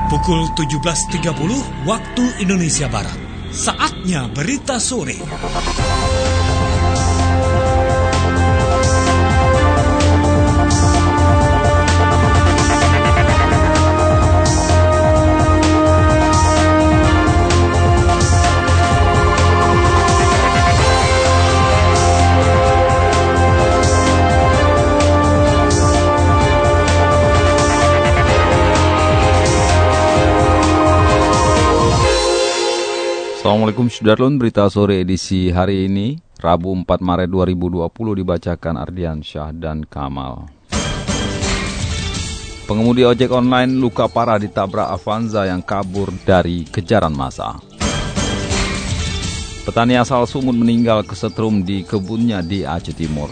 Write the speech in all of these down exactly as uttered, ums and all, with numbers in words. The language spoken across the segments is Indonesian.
Pukul tujuh belas tiga puluh waktu Indonesia Barat. Saatnya berita sore. Assalamualaikum Sudarlun, berita sore edisi hari ini, Rabu empat Maret dua ribu dua puluh dibacakan Ardian Syah dan Kamal. Pengemudi ojek online luka parah ditabrak Avanza yang kabur dari kejaran massa. Petani asal Sumut meninggal kesetrum di kebunnya di Aceh Timur.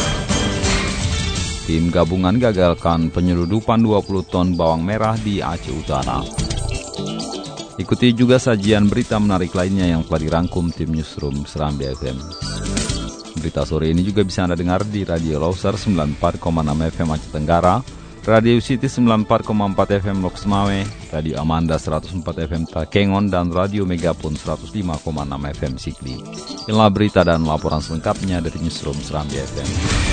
Tim gabungan gagalkan penyeludupan dua puluh ton bawang merah di Aceh Utara. Ikuti juga sajian berita menarik lainnya yang telah dirangkum tim Newsroom Serambi F M. Berita sore ini juga bisa Anda dengar di Radio Loser sembilan puluh empat koma enam F M Aceh Tenggara, Radio City sembilan puluh empat koma empat F M Loks Mawai, Radio Amanda seratus empat F M Takengon, dan Radio Megapun seratus lima koma enam F M Sikli. Inilah berita dan laporan selengkapnya dari Newsroom Serambi F M.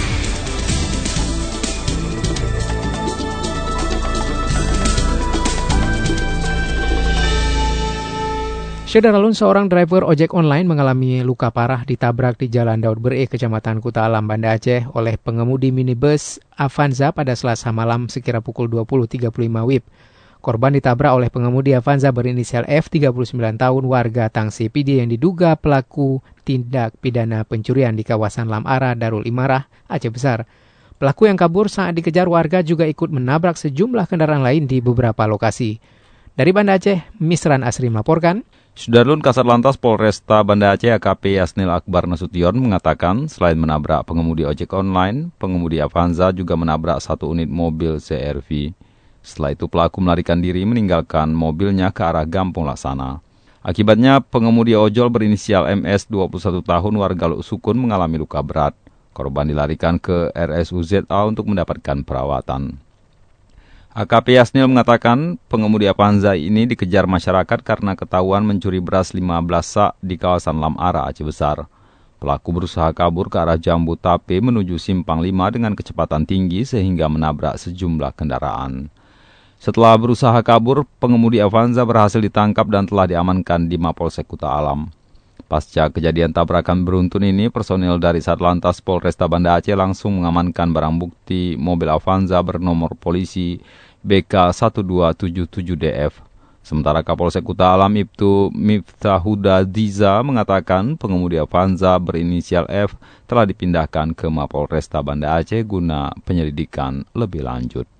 Saudara, seorang driver ojek online mengalami luka parah ditabrak di Jalan Daud Bere, Kecamatan Kuta Alam, Banda Aceh oleh pengemudi minibus Avanza pada Selasa malam sekira pukul dua puluh tiga puluh lima W I B. Korban ditabrak oleh pengemudi Avanza berinisial F, tiga puluh sembilan tahun, warga Tangsi P D yang diduga pelaku tindak pidana pencurian di kawasan Lamara, Darul Imarah, Aceh Besar. Pelaku yang kabur saat dikejar warga juga ikut menabrak sejumlah kendaraan lain di beberapa lokasi. Dari Banda Aceh, Misran Asri melaporkan. Sudarlun, Kasat Lantas Polresta Banda Aceh A K P Yasnil Akbar Nasution mengatakan selain menabrak pengemudi ojek online, pengemudi Avanza juga menabrak satu unit mobil C R V. Setelah itu pelaku melarikan diri meninggalkan mobilnya ke arah Gampung Laksana. Akibatnya pengemudi ojol berinisial M S dua puluh satu tahun warga Luk Sukun mengalami luka berat. Korban dilarikan ke R S U Z A untuk mendapatkan perawatan. A K P Yasnil mengatakan pengemudi Avanza ini dikejar masyarakat karena ketahuan mencuri beras lima belas sak di kawasan Lamara, Aceh Besar. Pelaku berusaha kabur ke arah Jambu Tape menuju Simpang lima dengan kecepatan tinggi sehingga menabrak sejumlah kendaraan. Setelah berusaha kabur, pengemudi Avanza berhasil ditangkap dan telah diamankan di Mapolsek Kuta Alam. Pasca kejadian tabrakan beruntun ini, personil dari Satlantas Polresta Banda Aceh langsung mengamankan barang bukti mobil Avanza bernomor polisi B K satu dua tujuh tujuh D F. Sementara Kapolsek Kuta Alam Ibtu Miftahuda Diza mengatakan pengemudi Avanza berinisial F telah dipindahkan ke Mapolresta Banda Aceh guna penyelidikan lebih lanjut.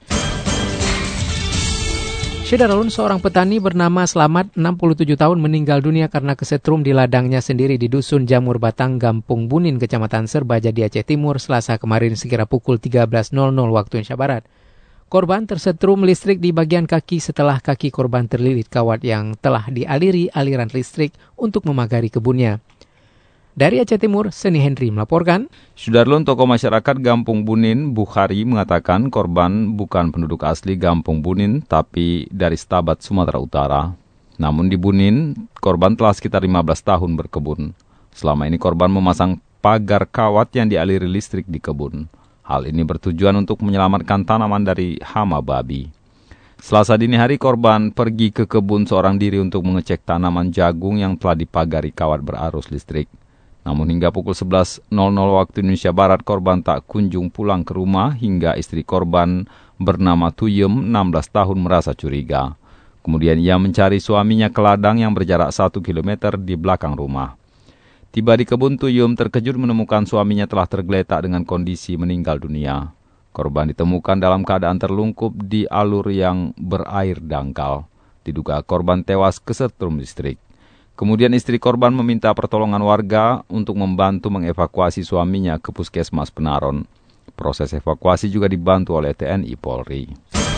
Saudara, seorang petani bernama Slamet, enam puluh tujuh tahun, meninggal dunia karena kesetrum di ladangnya sendiri di Dusun Jamur Batang, Gampung Bunin, Kecamatan Serbaja di Aceh Timur, Selasa kemarin sekira pukul tiga belas waktu Indonesia Barat. Korban tersetrum listrik di bagian kaki setelah kaki korban terlilit kawat yang telah dialiri aliran listrik untuk memagari kebunnya. Dari Aceh Timur, Seni Henry melaporkan. Sudarlun, tokoh masyarakat Gampung Bunin, Bukhari, mengatakan korban bukan penduduk asli Gampung Bunin, tapi dari Stabat, Sumatera Utara. Namun di Bunin, korban telah sekitar lima belas tahun berkebun. Selama ini korban memasang pagar kawat yang dialiri listrik di kebun. Hal ini bertujuan untuk menyelamatkan tanaman dari hama babi. Selasa dini hari korban pergi ke kebun seorang diri untuk mengecek tanaman jagung yang telah dipagari kawat berarus listrik. Namun hingga pukul sebelas waktu Indonesia Barat korban tak kunjung pulang ke rumah hingga istri korban bernama Tuyem enam belas tahun merasa curiga. Kemudian ia mencari suaminya ke ladang yang berjarak satu kilometer di belakang rumah. Tiba di kebun, Tuyum terkejut menemukan suaminya telah tergeletak dengan kondisi meninggal dunia. Korban ditemukan dalam keadaan terlungkup di alur yang berair dangkal. Diduga korban tewas kesetrum listrik. Kemudian istri korban meminta pertolongan warga untuk membantu mengevakuasi suaminya ke Puskesmas Penaron. Proses evakuasi juga dibantu oleh T N I Polri.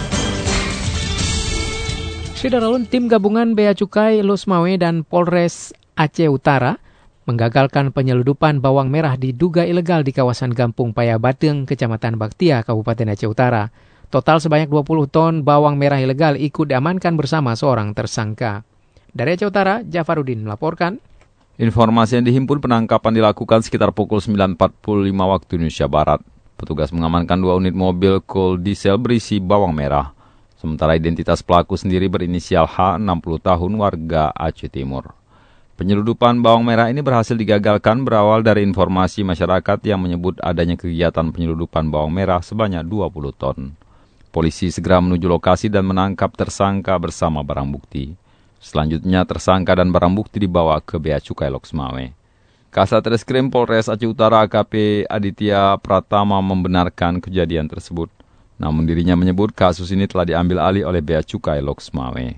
Saudara, tim gabungan Bea Cukai, Los Mawai, dan Polres Aceh Utara menggagalkan penyeludupan bawang merah diduga ilegal di kawasan Gampung Paya Bateng, Kecamatan Baktia, Kabupaten Aceh Utara. Total sebanyak dua puluh ton bawang merah ilegal ikut diamankan bersama seorang tersangka. Dari Aceh Utara, Jafarudin melaporkan. Informasi yang dihimpun penangkapan dilakukan sekitar pukul sembilan empat puluh lima waktu Indonesia Barat. Petugas mengamankan dua unit mobil Cool Diesel berisi bawang merah. Sementara identitas pelaku sendiri berinisial H, enam puluh tahun, warga Aceh Timur. Penyeludupan bawang merah ini berhasil digagalkan berawal dari informasi masyarakat yang menyebut adanya kegiatan penyeludupan bawang merah sebanyak dua puluh ton. Polisi segera menuju lokasi dan menangkap tersangka bersama barang bukti. Selanjutnya tersangka dan barang bukti dibawa ke Bea Cukai Loks Mawé. Kasat Reskrim Polres Aceh Utara A K P Aditya Pratama membenarkan kejadian tersebut. Namun dirinya menyebut kasus ini telah diambil alih oleh Bea Cukai Loks Mawé.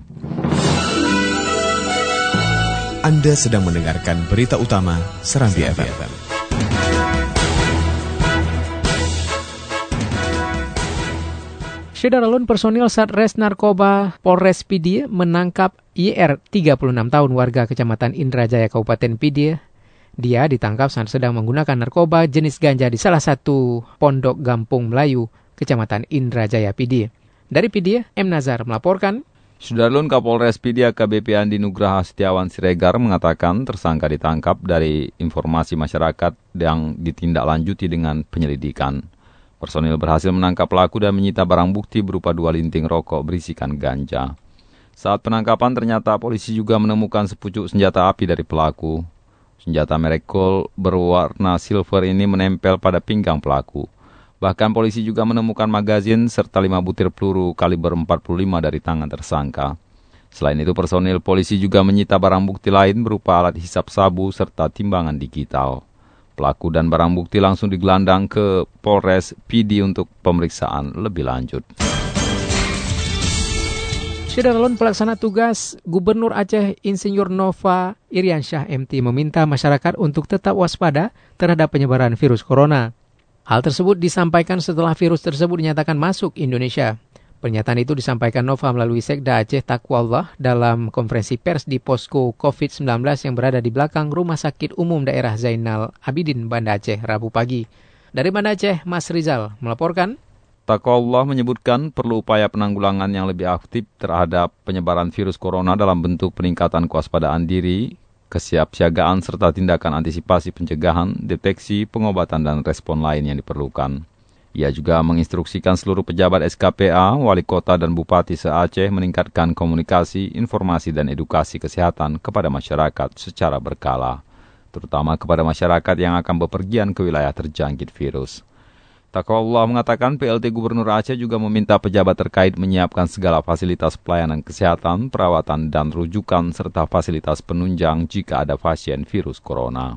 Anda sedang mendengarkan berita utama Serambi F M. Syederalun personil Satres Narkoba Polres Pidie menangkap Y R, tiga puluh enam tahun, warga Kecamatan Indrajaya, Kabupaten Pidie. Dia ditangkap saat sedang menggunakan narkoba jenis ganja di salah satu pondok Gampung Melayu, Kecamatan Indrajaya, Pidie. Dari Pidie, M. Nazar melaporkan. Syederalun Kapolres Pidie A K B P Andi Nugraha Setiawan Siregar mengatakan tersangka ditangkap dari informasi masyarakat yang ditindaklanjuti dengan penyelidikan. Personil berhasil menangkap pelaku dan menyita barang bukti berupa dua linting rokok berisikan ganja. Saat penangkapan ternyata polisi juga menemukan sepucuk senjata api dari pelaku. Senjata merek Colt berwarna silver ini menempel pada pinggang pelaku. Bahkan polisi juga menemukan magazin serta lima butir peluru kaliber empat puluh lima dari tangan tersangka. Selain itu personil polisi juga menyita barang bukti lain berupa alat hisap sabu serta timbangan digital. Pelaku dan barang bukti langsung digelandang ke Polres Pidie untuk pemeriksaan lebih lanjut. Syederalun pelaksana tugas Gubernur Aceh Insinyur Nova Iriansyah M T meminta masyarakat untuk tetap waspada terhadap penyebaran virus corona. Hal tersebut disampaikan setelah virus tersebut dinyatakan masuk Indonesia. Pernyataan itu disampaikan Nova melalui Sekda Aceh Taqwallah dalam konferensi pers di posko covid sembilan belas yang berada di belakang Rumah Sakit Umum Daerah Zainal Abidin, Banda Aceh, Rabu pagi. Dari Banda Aceh, Mas Rizal melaporkan. Taqwallah menyebutkan perlu upaya penanggulangan yang lebih aktif terhadap penyebaran virus corona dalam bentuk peningkatan kewaspadaan diri, kesiapsiagaan serta tindakan antisipasi pencegahan, deteksi, pengobatan dan respon lain yang diperlukan. Ia juga menginstruksikan seluruh pejabat S K P A, wali kota dan bupati se-Aceh meningkatkan komunikasi, informasi dan edukasi kesehatan kepada masyarakat secara berkala, terutama kepada masyarakat yang akan bepergian ke wilayah terjangkit virus. Taqwallah mengatakan P L T Gubernur Aceh juga meminta pejabat terkait menyiapkan segala fasilitas pelayanan kesehatan, perawatan dan rujukan serta fasilitas penunjang jika ada pasien virus corona.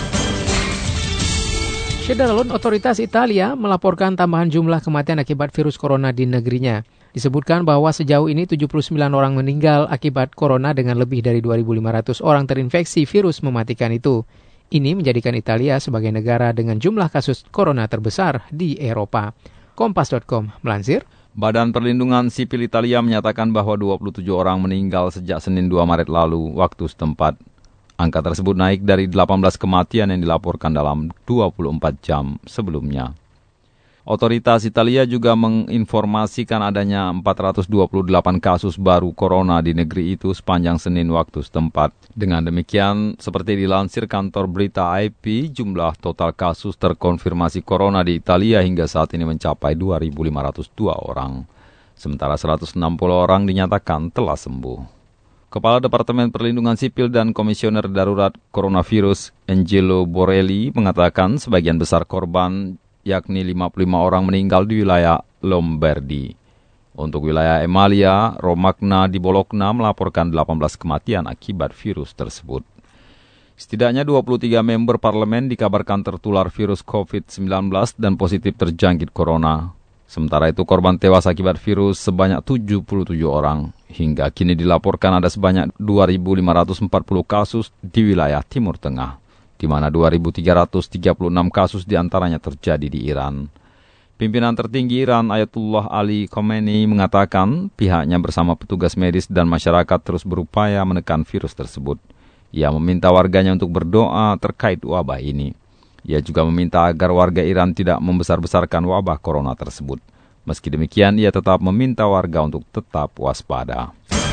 Syederalun otoritas Italia melaporkan tambahan jumlah kematian akibat virus corona di negerinya. Disebutkan bahwa sejauh ini tujuh puluh sembilan orang meninggal akibat corona dengan lebih dari dua ribu lima ratus orang terinfeksi virus mematikan itu. Ini menjadikan Italia sebagai negara dengan jumlah kasus corona terbesar di Eropa. Kompas titik com melansir. Badan Perlindungan Sipil Italia menyatakan bahwa dua puluh tujuh orang meninggal sejak Senin dua Maret lalu waktu setempat. Angka tersebut naik dari delapan belas kematian yang dilaporkan dalam dua puluh empat jam sebelumnya. Otoritas Italia juga menginformasikan adanya empat ratus dua puluh delapan kasus baru corona di negeri itu sepanjang Senin waktu setempat. Dengan demikian, seperti dilansir kantor berita A F P, jumlah total kasus terkonfirmasi corona di Italia hingga saat ini mencapai dua ribu lima ratus dua orang. Sementara seratus enam puluh orang dinyatakan telah sembuh. Kepala Departemen Perlindungan Sipil dan Komisioner Darurat Coronavirus, Angelo Borelli, mengatakan sebagian besar korban, yakni lima puluh lima orang meninggal di wilayah Lombardi. Untuk wilayah Emilia, Romagna di Bologna melaporkan delapan belas kematian akibat virus tersebut. Setidaknya dua puluh tiga member parlemen dikabarkan tertular virus covid sembilan belas dan positif terjangkit corona. Sementara itu korban tewas akibat virus sebanyak tujuh puluh tujuh orang. Hingga kini dilaporkan ada sebanyak dua ribu lima ratus empat puluh kasus di wilayah Timur Tengah, di mana dua ribu tiga ratus tiga puluh enam kasus diantaranya terjadi di Iran. Pimpinan tertinggi Iran Ayatullah Ali Khamenei mengatakan pihaknya bersama petugas medis dan masyarakat terus berupaya menekan virus tersebut. Ia meminta warganya untuk berdoa terkait wabah ini. Ia juga meminta agar warga Iran tidak membesar-besarkan wabah corona tersebut. Meski demikian, ia tetap meminta warga untuk tetap waspada.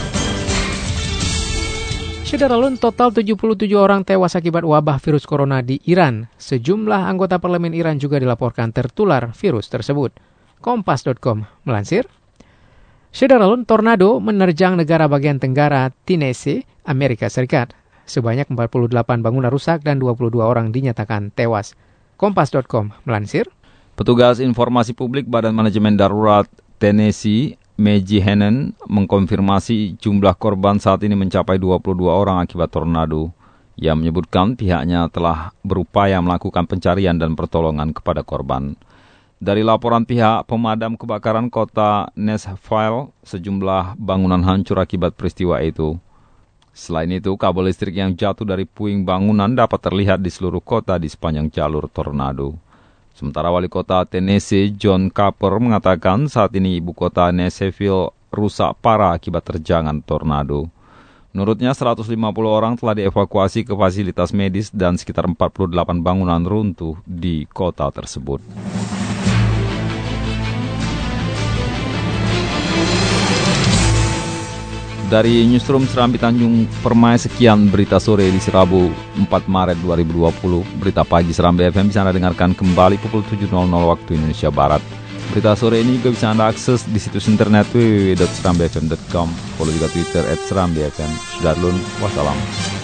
Sederalun, total tujuh puluh tujuh orang tewas akibat wabah virus corona di Iran. Sejumlah anggota parlemen Iran juga dilaporkan tertular virus tersebut. Kompas titik com melansir. Sederalun, tornado menerjang negara bagian tenggara Tennessee, Amerika Serikat. Sebanyak empat puluh delapan bangunan rusak dan dua puluh dua orang dinyatakan tewas. Kompas titik com melansir. Petugas informasi publik Badan Manajemen Darurat Tennessee, Maggie Hannon, mengkonfirmasi jumlah korban saat ini mencapai dua puluh dua orang akibat tornado. Ia menyebutkan pihaknya telah berupaya melakukan pencarian dan pertolongan kepada korban. Dari laporan pihak pemadam kebakaran kota Nashville, sejumlah bangunan hancur akibat peristiwa itu. Selain itu, kabel listrik yang jatuh dari puing bangunan dapat terlihat di seluruh kota di sepanjang jalur tornado. Sementara wali kota Tennessee, John Cooper, mengatakan saat ini ibu kota Nashville rusak parah akibat terjangan tornado. Menurutnya, seratus lima puluh orang telah dievakuasi ke fasilitas medis dan sekitar empat puluh delapan bangunan runtuh di kota tersebut. Dari Newsroom Serambi Tanjung Permai, sekian berita sore di Rabu empat Maret dua ribu dua puluh. Berita pagi Serambi F M bisa Anda dengarkan kembali pukul tujuh waktu Indonesia Barat. Berita sore ini juga bisa Anda akses di situs internet w w w titik serambi f m titik com. Follow juga Twitter at serambi f m. Sudarlun, wassalam.